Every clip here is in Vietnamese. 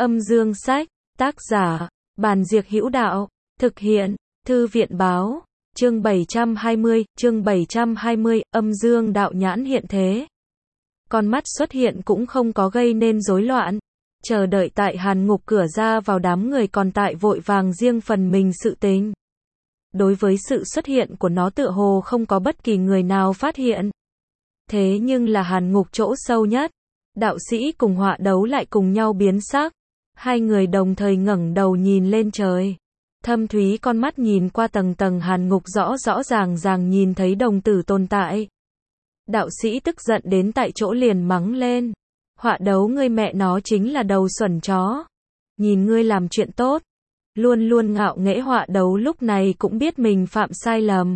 Âm dương sách, tác giả, Bàn Diệc Hữu Đạo, thực hiện, Thư viện báo, chương 720, âm dương đạo nhãn hiện thế. Con mắt xuất hiện cũng không có gây nên rối loạn, chờ đợi tại hàn ngục cửa ra vào đám người còn tại vội vàng riêng phần mình sự tình. Đối với sự xuất hiện của nó tựa hồ không có bất kỳ người nào phát hiện. Thế nhưng là hàn ngục chỗ sâu nhất, đạo sĩ cùng họa đấu lại cùng nhau biến sắc. Hai người đồng thời ngẩng đầu nhìn lên trời. Thâm thúy con mắt nhìn qua tầng tầng hàn ngục rõ ràng nhìn thấy đồng tử tồn tại. Đạo sĩ tức giận đến tại chỗ liền mắng lên. Họa đấu ngươi mẹ nó chính là đầu xuẩn chó. Nhìn ngươi làm chuyện tốt. Luôn luôn ngạo nghễ họa đấu lúc này cũng biết mình phạm sai lầm.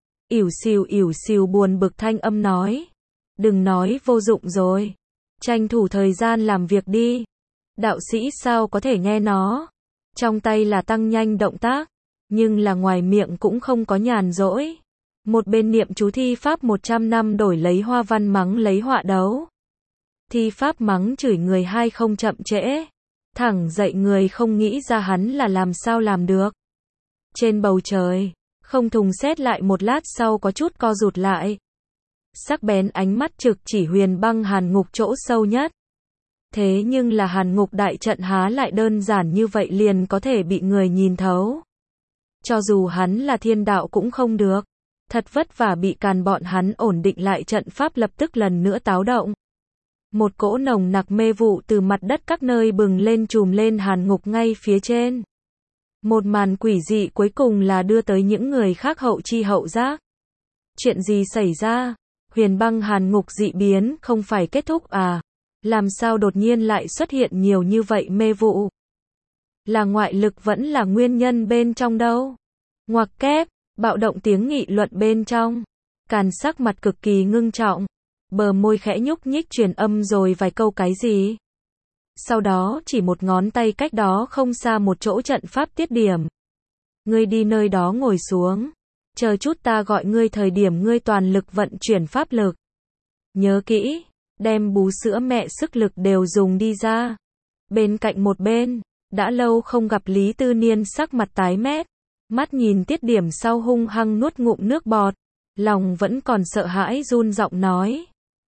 Ỉu xìu buồn bực thanh âm nói. Đừng nói vô dụng rồi. Tranh thủ thời gian làm việc đi. Đạo sĩ sao có thể nghe nó. Trong tay là tăng nhanh động tác. Nhưng là ngoài miệng cũng không có nhàn rỗi. Một bên niệm chú thi pháp 100 năm đổi lấy hoa văn mắng lấy họa đấu. Thi pháp mắng chửi người hai không chậm trễ. Thẳng dậy người không nghĩ ra hắn là làm sao làm được. Trên bầu trời, không thùng xét lại một lát sau có chút co rụt lại. Sắc bén ánh mắt trực chỉ Huyền Băng hàn ngục chỗ sâu nhất. Thế nhưng là hàn ngục đại trận há lại đơn giản như vậy liền có thể bị người nhìn thấu. Cho dù hắn là thiên đạo cũng không được. Thật vất vả bị càn bọn hắn ổn định lại trận pháp lập tức lần nữa táo động. Một cỗ nồng nặc mê vụ từ mặt đất các nơi bừng lên trùm lên hàn ngục ngay phía trên. Một màn quỷ dị cuối cùng là đưa tới những người khác hậu chi hậu giác. Chuyện gì xảy ra? Huyền Băng hàn ngục dị biến không phải kết thúc à? Làm sao đột nhiên lại xuất hiện nhiều như vậy mê vụ? Là ngoại lực vẫn là nguyên nhân bên trong đâu? Ngoặc kép, bạo động tiếng nghị luận bên trong. Càn sắc mặt cực kỳ ngưng trọng. Bờ môi khẽ nhúc nhích truyền âm rồi vài câu cái gì. Sau đó chỉ một ngón tay cách đó không xa một chỗ trận pháp tiết điểm. Ngươi đi nơi đó ngồi xuống. Chờ chút ta gọi ngươi thời điểm ngươi toàn lực vận chuyển pháp lực. Nhớ kỹ, đem bú sữa mẹ sức lực đều dùng đi ra. Bên cạnh một bên, đã lâu không gặp Lý Tư Niên sắc mặt tái mét. Mắt nhìn tiết điểm sau hung hăng nuốt ngụm nước bọt. Lòng vẫn còn sợ hãi run giọng nói.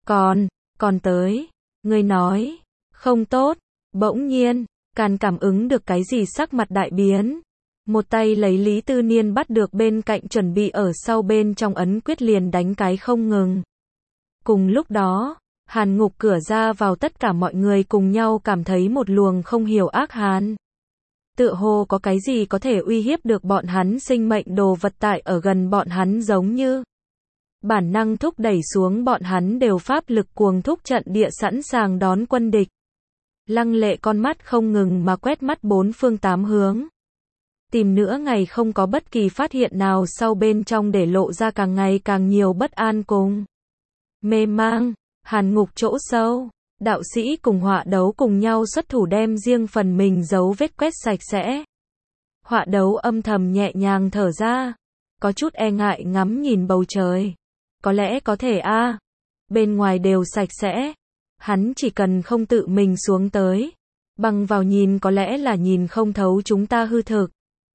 Còn tới. Ngươi nói. Không tốt. Bỗng nhiên, Càn cảm ứng được cái gì sắc mặt đại biến. Một tay lấy Lý Tư Niên bắt được bên cạnh chuẩn bị ở sau bên trong ấn quyết liền đánh cái không ngừng. Cùng lúc đó, hàn ngục cửa ra vào tất cả mọi người cùng nhau cảm thấy một luồng không hiểu ác hàn. Tựa hồ có cái gì có thể uy hiếp được bọn hắn sinh mệnh đồ vật tại ở gần bọn hắn giống như. Bản năng thúc đẩy xuống bọn hắn đều pháp lực cuồng thúc trận địa sẵn sàng đón quân địch. Lăng Lệ con mắt không ngừng mà quét mắt bốn phương tám hướng. Tìm nửa ngày không có bất kỳ phát hiện nào sau bên trong để lộ ra càng ngày càng nhiều bất an cùng mê mang. Hàn ngục chỗ sâu, đạo sĩ cùng họa đấu cùng nhau xuất thủ đem riêng phần mình dấu vết quét sạch sẽ. Họa đấu âm thầm nhẹ nhàng thở ra, có chút e ngại ngắm nhìn bầu trời. Có lẽ có thể a, bên ngoài đều sạch sẽ, hắn chỉ cần không tự mình xuống tới, bằng vào nhìn có lẽ là nhìn không thấu chúng ta hư thực.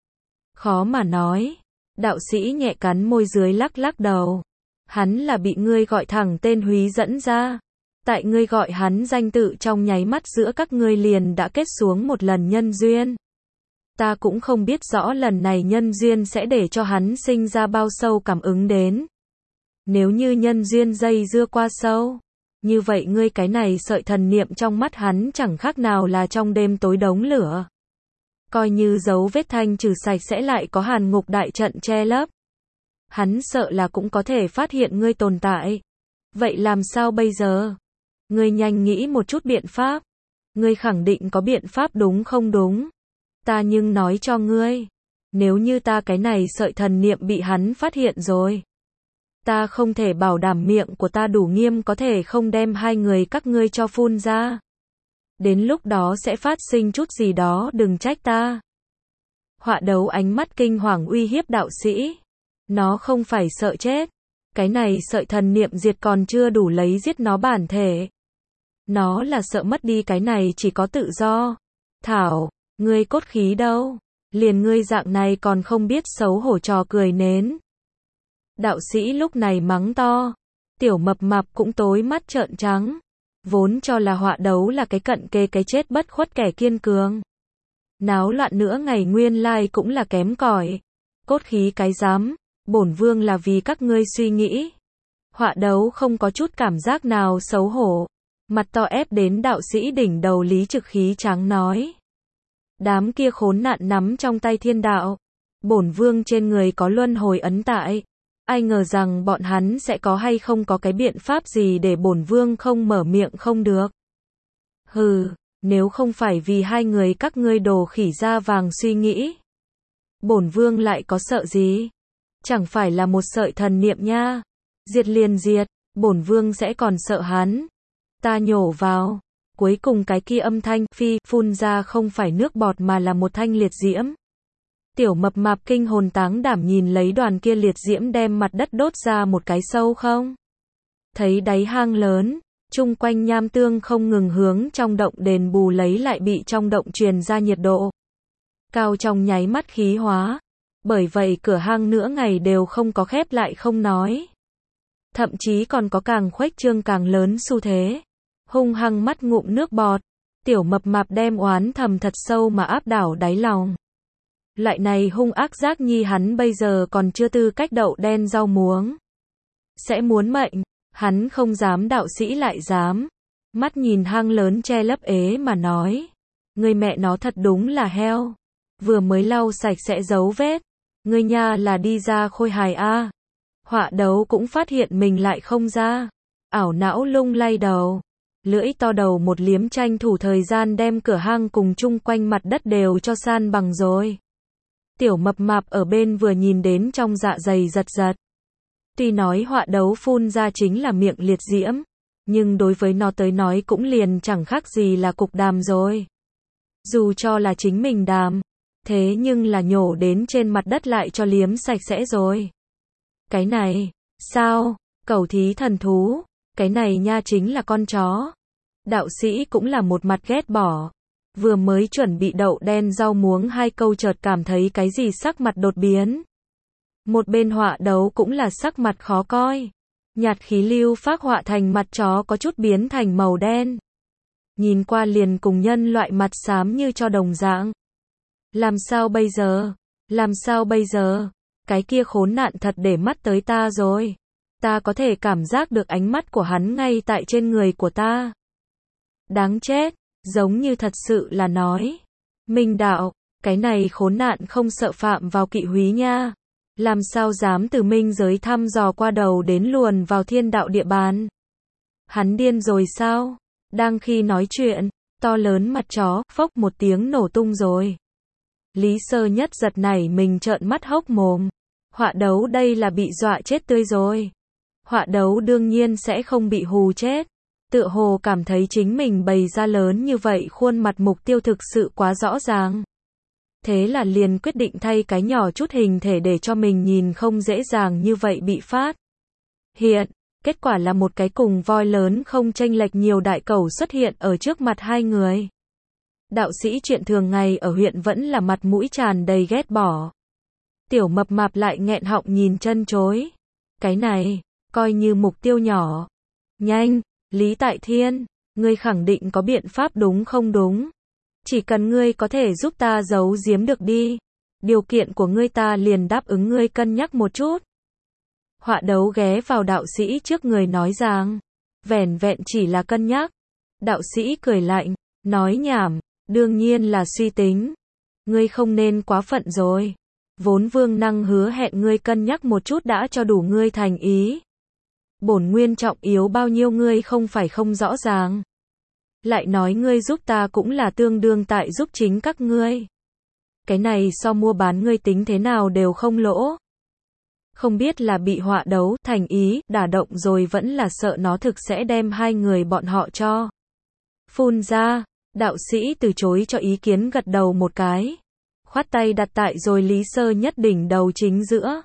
Khó mà nói, đạo sĩ nhẹ cắn môi dưới lắc đầu. Hắn là bị ngươi gọi thẳng tên húy dẫn ra. Tại ngươi gọi hắn danh tự trong nháy mắt giữa các ngươi liền đã kết xuống một lần nhân duyên. Ta cũng không biết rõ lần này nhân duyên sẽ để cho hắn sinh ra bao sâu cảm ứng đến. Nếu như nhân duyên dây dưa qua sâu, như vậy ngươi cái này sợi thần niệm trong mắt hắn chẳng khác nào là trong đêm tối đống lửa. Coi như dấu vết thanh trừ sạch sẽ lại có hàn ngục đại trận che lấp. Hắn sợ là cũng có thể phát hiện ngươi tồn tại. Vậy làm sao bây giờ? Ngươi nhanh nghĩ một chút biện pháp. Ngươi khẳng định có biện pháp đúng không đúng? Ta nhưng nói cho ngươi. Nếu như ta cái này sợi thần niệm bị hắn phát hiện rồi. Ta không thể bảo đảm miệng của ta đủ nghiêm có thể không đem hai người các ngươi cho phun ra. Đến lúc đó sẽ phát sinh chút gì đó đừng trách ta. Họa đấu ánh mắt kinh hoàng uy hiếp đạo sĩ. Nó không phải sợ chết. Cái này sợi thần niệm diệt còn chưa đủ lấy giết nó bản thể. Nó là sợ mất đi cái này chỉ có tự do. Thảo, ngươi cốt khí đâu? Liền ngươi dạng này còn không biết xấu hổ trò cười nến. Đạo sĩ lúc này mắng to. Tiểu mập mạp cũng tối mắt trợn trắng. Vốn cho là họa đấu là cái cận kề cái chết bất khuất kẻ kiên cường. Náo loạn nữa ngày nguyên lai cũng là kém cỏi. Cốt khí cái dám, bổn vương là vì các ngươi suy nghĩ. Họa đấu không có chút cảm giác nào xấu hổ. Mặt to ép đến đạo sĩ đỉnh đầu Lý Trực khí trắng nói. Đám kia khốn nạn nắm trong tay thiên đạo. Bổn vương trên người có luân hồi ấn tại. Ai ngờ rằng bọn hắn sẽ có hay không có cái biện pháp gì để bổn vương không mở miệng không được. Hừ, nếu không phải vì hai người các ngươi đồ khỉ da vàng suy nghĩ. Bổn vương lại có sợ gì? Chẳng phải là một sợi thần niệm nha. Diệt liền diệt, bổn vương sẽ còn sợ hắn. Ta nhổ vào. Cuối cùng cái kia âm thanh phi phun ra không phải nước bọt mà là một thanh liệt diễm. Tiểu mập mạp kinh hồn táng đảm nhìn lấy đoàn kia liệt diễm đem mặt đất đốt ra một cái sâu không. Thấy đáy hang lớn, chung quanh nham tương không ngừng hướng trong động đền bù lấy lại bị trong động truyền ra nhiệt độ. Cao trong nháy mắt khí hóa. Bởi vậy cửa hang nửa ngày đều không có khép lại không nói. Thậm chí còn có càng khuếch trương càng lớn xu thế. Hung hăng mắt ngụm nước bọt. Tiểu mập mạp đem oán thầm thật sâu mà áp đảo đáy lòng. Loại này hung ác giác nhi hắn bây giờ còn chưa tư cách đậu đen rau muống. Sẽ muốn mệnh, hắn không dám đạo sĩ lại dám. Mắt nhìn hang lớn che lấp ế mà nói. Người mẹ nó thật đúng là heo. Vừa mới lau sạch sẽ dấu vết. Người nha là đi ra khôi hài a. Họa đấu cũng phát hiện mình lại không ra. Ảo não lung lay đầu. Lưỡi to đầu một liếm tranh thủ thời gian đem cửa hang cùng chung quanh mặt đất đều cho san bằng rồi. Tiểu mập mạp ở bên vừa nhìn đến trong dạ dày giật giật. Tuy nói họa đấu phun ra chính là miệng liệt diễm, nhưng đối với nó tới nói cũng liền chẳng khác gì là cục đàm rồi. Dù cho là chính mình đàm, thế nhưng là nhổ đến trên mặt đất lại cho liếm sạch sẽ rồi. Cái này, sao, cẩu thí thần thú, cái này nha chính là con chó. Đạo sĩ cũng là một mặt ghét bỏ. Vừa mới chuẩn bị đậu đen rau muống hai câu chợt cảm thấy cái gì sắc mặt đột biến. Một bên họa đấu cũng là sắc mặt khó coi. Nhạt khí lưu phác họa thành mặt chó có chút biến thành màu đen. Nhìn qua liền cùng nhân loại mặt xám như cho đồng dạng. Làm sao bây giờ? Làm sao bây giờ? Cái kia khốn nạn thật để mắt tới ta rồi. Ta có thể cảm giác được ánh mắt của hắn ngay tại trên người của ta. Đáng chết, giống như thật sự là nói. Minh đạo, cái này khốn nạn không sợ phạm vào kỵ húy nha. Làm sao dám từ minh giới thăm dò qua đầu đến luồn vào thiên đạo địa bàn. Hắn điên rồi sao? Đang khi nói chuyện, to lớn mặt chó, phốc một tiếng nổ tung rồi. Lý Sơ Nhất giật nảy mình trợn mắt hốc mồm. Họa đấu đây là bị dọa chết tươi rồi. Họa đấu đương nhiên sẽ không bị hù chết. Tựa hồ cảm thấy chính mình bày ra lớn như vậy khuôn mặt mục tiêu thực sự quá rõ ràng. Thế là liền quyết định thay cái nhỏ chút hình thể để cho mình nhìn không dễ dàng như vậy bị phát hiện. Kết quả là một cái cùng voi lớn không chênh lệch nhiều đại cẩu xuất hiện ở trước mặt hai người. Đạo sĩ chuyện thường ngày ở huyện vẫn là mặt mũi tràn đầy ghét bỏ. Tiểu mập mạp lại nghẹn họng nhìn chân chối. Cái này, coi như mục tiêu nhỏ. Nhanh, Lý Tại Thiên, ngươi khẳng định có biện pháp đúng không đúng? Chỉ cần ngươi có thể giúp ta giấu giếm được đi. Điều kiện của ngươi ta liền đáp ứng ngươi cân nhắc một chút. Họa đấu ghé vào đạo sĩ trước người nói rằng, vẻn vẹn chỉ là cân nhắc. Đạo sĩ cười lạnh, nói nhảm, đương nhiên là suy tính. Ngươi không nên quá phận rồi. Vốn vương năng hứa hẹn ngươi cân nhắc một chút đã cho đủ ngươi thành ý. Bổn nguyên trọng yếu bao nhiêu ngươi không phải không rõ ràng. Lại nói ngươi giúp ta cũng là tương đương tại giúp chính các ngươi. Cái này so mua bán ngươi tính thế nào đều không lỗ. Không biết là bị họa đấu, thành ý, đả động rồi vẫn là sợ nó thực sẽ đem hai người bọn họ cho phun ra. Đạo sĩ từ chối cho ý kiến gật đầu một cái. Khoát tay đặt tại rồi Lý Sơ Nhất đỉnh đầu chính giữa.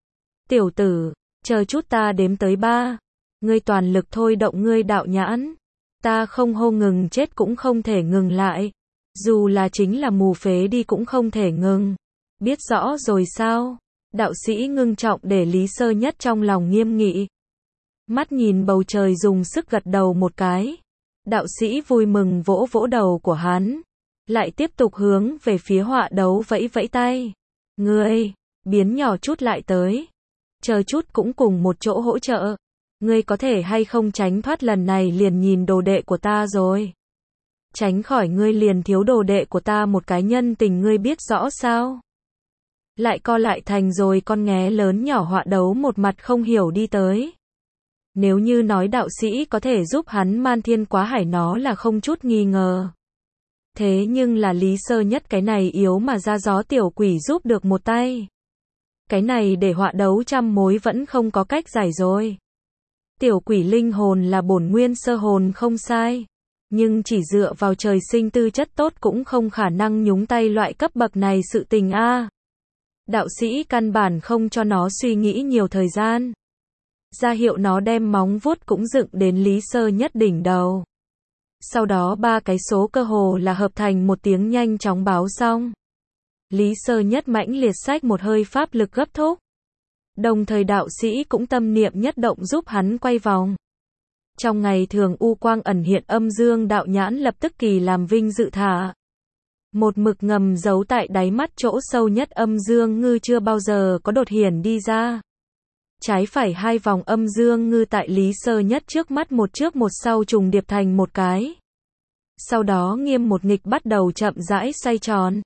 Tiểu tử, chờ chút ta đếm tới 3. Ngươi toàn lực thôi động ngươi đạo nhãn. Ta không hô ngừng chết cũng không thể ngừng lại. Dù là chính là mù phế đi cũng không thể ngừng. Biết rõ rồi sao? Đạo sĩ ngưng trọng để Lý Sơ Nhất trong lòng nghiêm nghị. Mắt nhìn bầu trời dùng sức gật đầu một cái. Đạo sĩ vui mừng vỗ vỗ đầu của hắn. Lại tiếp tục hướng về phía họa đấu vẫy vẫy tay. Ngươi, biến nhỏ chút lại tới. Chờ chút cũng cùng một chỗ hỗ trợ. Ngươi có thể hay không tránh thoát lần này liền nhìn đồ đệ của ta rồi. Tránh khỏi ngươi liền thiếu đồ đệ của ta một cái nhân tình ngươi biết rõ sao. Lại co lại thành rồi con nghé lớn nhỏ họa đấu một mặt không hiểu đi tới. Nếu như nói đạo sĩ có thể giúp hắn man thiên quá hải nó là không chút nghi ngờ. Thế nhưng là Lý Sơ Nhất cái này yếu mà ra gió tiểu quỷ giúp được một tay. Cái này để họa đấu trăm mối vẫn không có cách giải rồi. Tiểu quỷ linh hồn là bổn nguyên sơ hồn không sai. Nhưng chỉ dựa vào trời sinh tư chất tốt cũng không khả năng nhúng tay loại cấp bậc này sự tình a. Đạo sĩ căn bản không cho nó suy nghĩ nhiều thời gian. Ra hiệu nó đem móng vuốt cũng dựng đến Lý Sơ Nhất đỉnh đầu. Sau đó ba cái số cơ hồ là hợp thành một tiếng nhanh chóng báo xong. Lý Sơ Nhất mãnh liệt xách một hơi pháp lực gấp thúc. Đồng thời đạo sĩ cũng tâm niệm nhất động giúp hắn quay vòng. Trong ngày thường u quang ẩn hiện âm dương đạo nhãn lập tức kỳ làm vinh dự thả. Một mực ngầm giấu tại đáy mắt chỗ sâu nhất âm dương ngư chưa bao giờ có đột hiển đi ra. Trái phải hai vòng âm dương ngư tại Lý Sơ Nhất trước mắt một trước một sau trùng điệp thành một cái. Sau đó nghiêm một nghịch bắt đầu chậm rãi xoay tròn.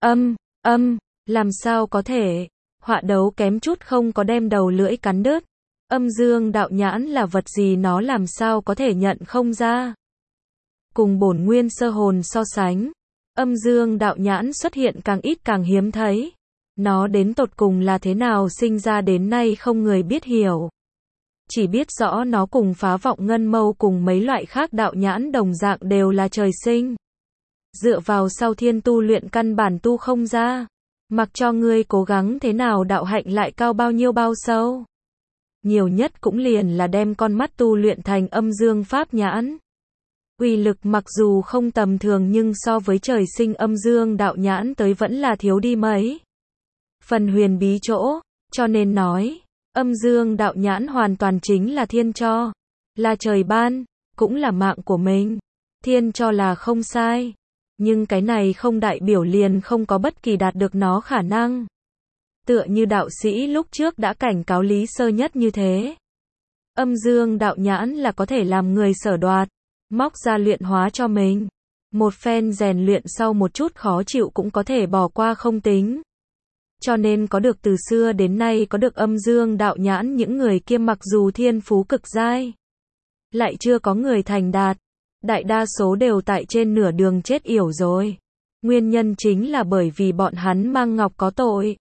Làm sao có thể? Họa đấu kém chút không có đem đầu lưỡi cắn đứt. Âm dương đạo nhãn là vật gì nó làm sao có thể nhận không ra? Cùng bổn nguyên sơ hồn so sánh, âm dương đạo nhãn xuất hiện càng ít càng hiếm thấy. Nó đến tột cùng là thế nào sinh ra đến nay không người biết hiểu. Chỉ biết rõ nó cùng phá vọng ngân mâu cùng mấy loại khác đạo nhãn đồng dạng đều là trời sinh. Dựa vào sau thiên tu luyện căn bản tu không ra. Mặc cho ngươi cố gắng thế nào đạo hạnh lại cao bao nhiêu bao sâu. Nhiều nhất cũng liền là đem con mắt tu luyện thành âm dương pháp nhãn. Uy lực mặc dù không tầm thường nhưng so với trời sinh âm dương đạo nhãn tới vẫn là thiếu đi mấy phần huyền bí chỗ, cho nên nói, âm dương đạo nhãn hoàn toàn chính là thiên cho, là trời ban, cũng là mạng của mình. Thiên cho là không sai, nhưng cái này không đại biểu liền không có bất kỳ đạt được nó khả năng. Tựa như đạo sĩ lúc trước đã cảnh cáo Lý Sơ Nhất như thế. Âm dương đạo nhãn là có thể làm người sở đoạt, móc ra luyện hóa cho mình. Một phen rèn luyện sau một chút khó chịu cũng có thể bỏ qua không tính. Cho nên có được từ xưa đến nay có được âm dương đạo nhãn những người kia mặc dù thiên phú cực giai, lại chưa có người thành đạt. Đại đa số đều tại trên nửa đường chết yểu rồi. Nguyên nhân chính là bởi vì bọn hắn mang ngọc có tội.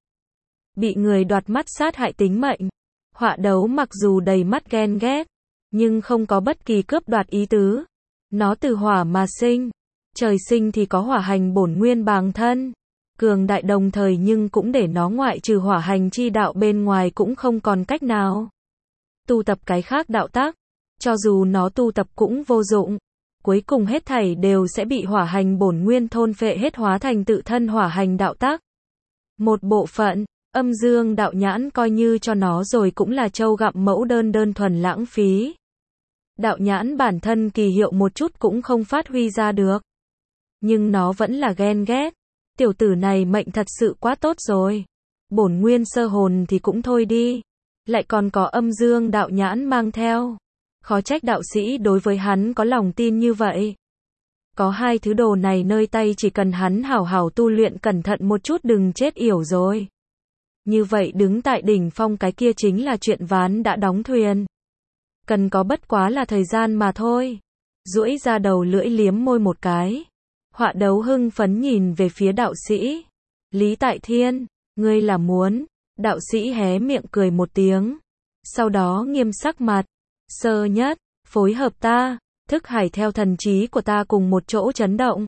Bị người đoạt mắt sát hại tính mệnh. Họa đấu mặc dù đầy mắt ghen ghét, nhưng không có bất kỳ cướp đoạt ý tứ. Nó từ hỏa mà sinh. Trời sinh thì có hỏa hành bổn nguyên bàng thân. Cường đại đồng thời nhưng cũng để nó ngoại trừ hỏa hành chi đạo bên ngoài cũng không còn cách nào tu tập cái khác đạo tác. Cho dù nó tu tập cũng vô dụng. Cuối cùng hết thảy đều sẽ bị hỏa hành bổn nguyên thôn phệ hết hóa thành tự thân hỏa hành đạo tác. Một bộ phận, âm dương đạo nhãn coi như cho nó rồi cũng là trâu gặm mẫu đơn thuần lãng phí. Đạo nhãn bản thân kỳ hiệu một chút cũng không phát huy ra được. Nhưng nó vẫn là ghen ghét. Tiểu tử này mệnh thật sự quá tốt rồi. Bổn nguyên sơ hồn thì cũng thôi đi. Lại còn có âm dương đạo nhãn mang theo. Khó trách đạo sĩ đối với hắn có lòng tin như vậy. Có hai thứ đồ này nơi tay chỉ cần hắn hảo hảo tu luyện cẩn thận một chút đừng chết yểu rồi. Như vậy đứng tại đỉnh phong cái kia chính là chuyện ván đã đóng thuyền. Cần có bất quá là thời gian mà thôi. Duỗi ra đầu lưỡi liếm môi một cái. Họa đấu hưng phấn nhìn về phía đạo sĩ. Lý Tại Thiên, ngươi là muốn. Đạo sĩ hé miệng cười một tiếng. Sau đó nghiêm sắc mặt. Sơ Nhất, phối hợp ta, thức hải theo thần trí của ta cùng một chỗ chấn động.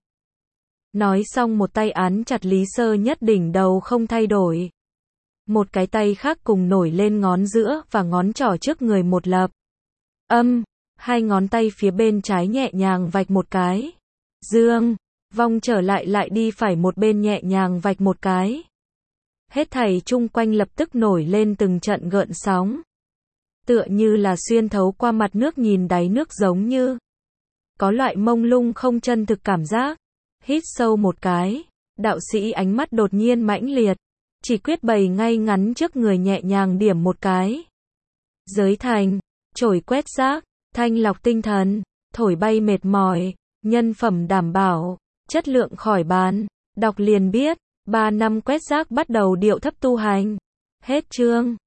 Nói xong một tay án chặt Lý Sơ Nhất đỉnh đầu không thay đổi. Một cái tay khác cùng nổi lên ngón giữa và ngón trỏ trước người một lập. Hai ngón tay phía bên trái nhẹ nhàng vạch một cái. Dương, Vòng trở lại lại đi phải một bên nhẹ nhàng vạch một cái. Hết thảy chung quanh lập tức nổi lên từng trận gợn sóng. Tựa như là xuyên thấu qua mặt nước nhìn đáy nước giống như. Có loại mông lung không chân thực cảm giác. Hít sâu một cái. Đạo sĩ ánh mắt đột nhiên mãnh liệt. Chỉ quyết bày ngay ngắn trước người nhẹ nhàng điểm một cái. Giới thành. Chổi quét rác. Thanh lọc tinh thần. Thổi bay mệt mỏi. Nhân phẩm đảm bảo. Chất lượng khỏi bàn. Đọc liền biết. 3 năm quét rác bắt đầu điệu thấp tu hành. Hết chương.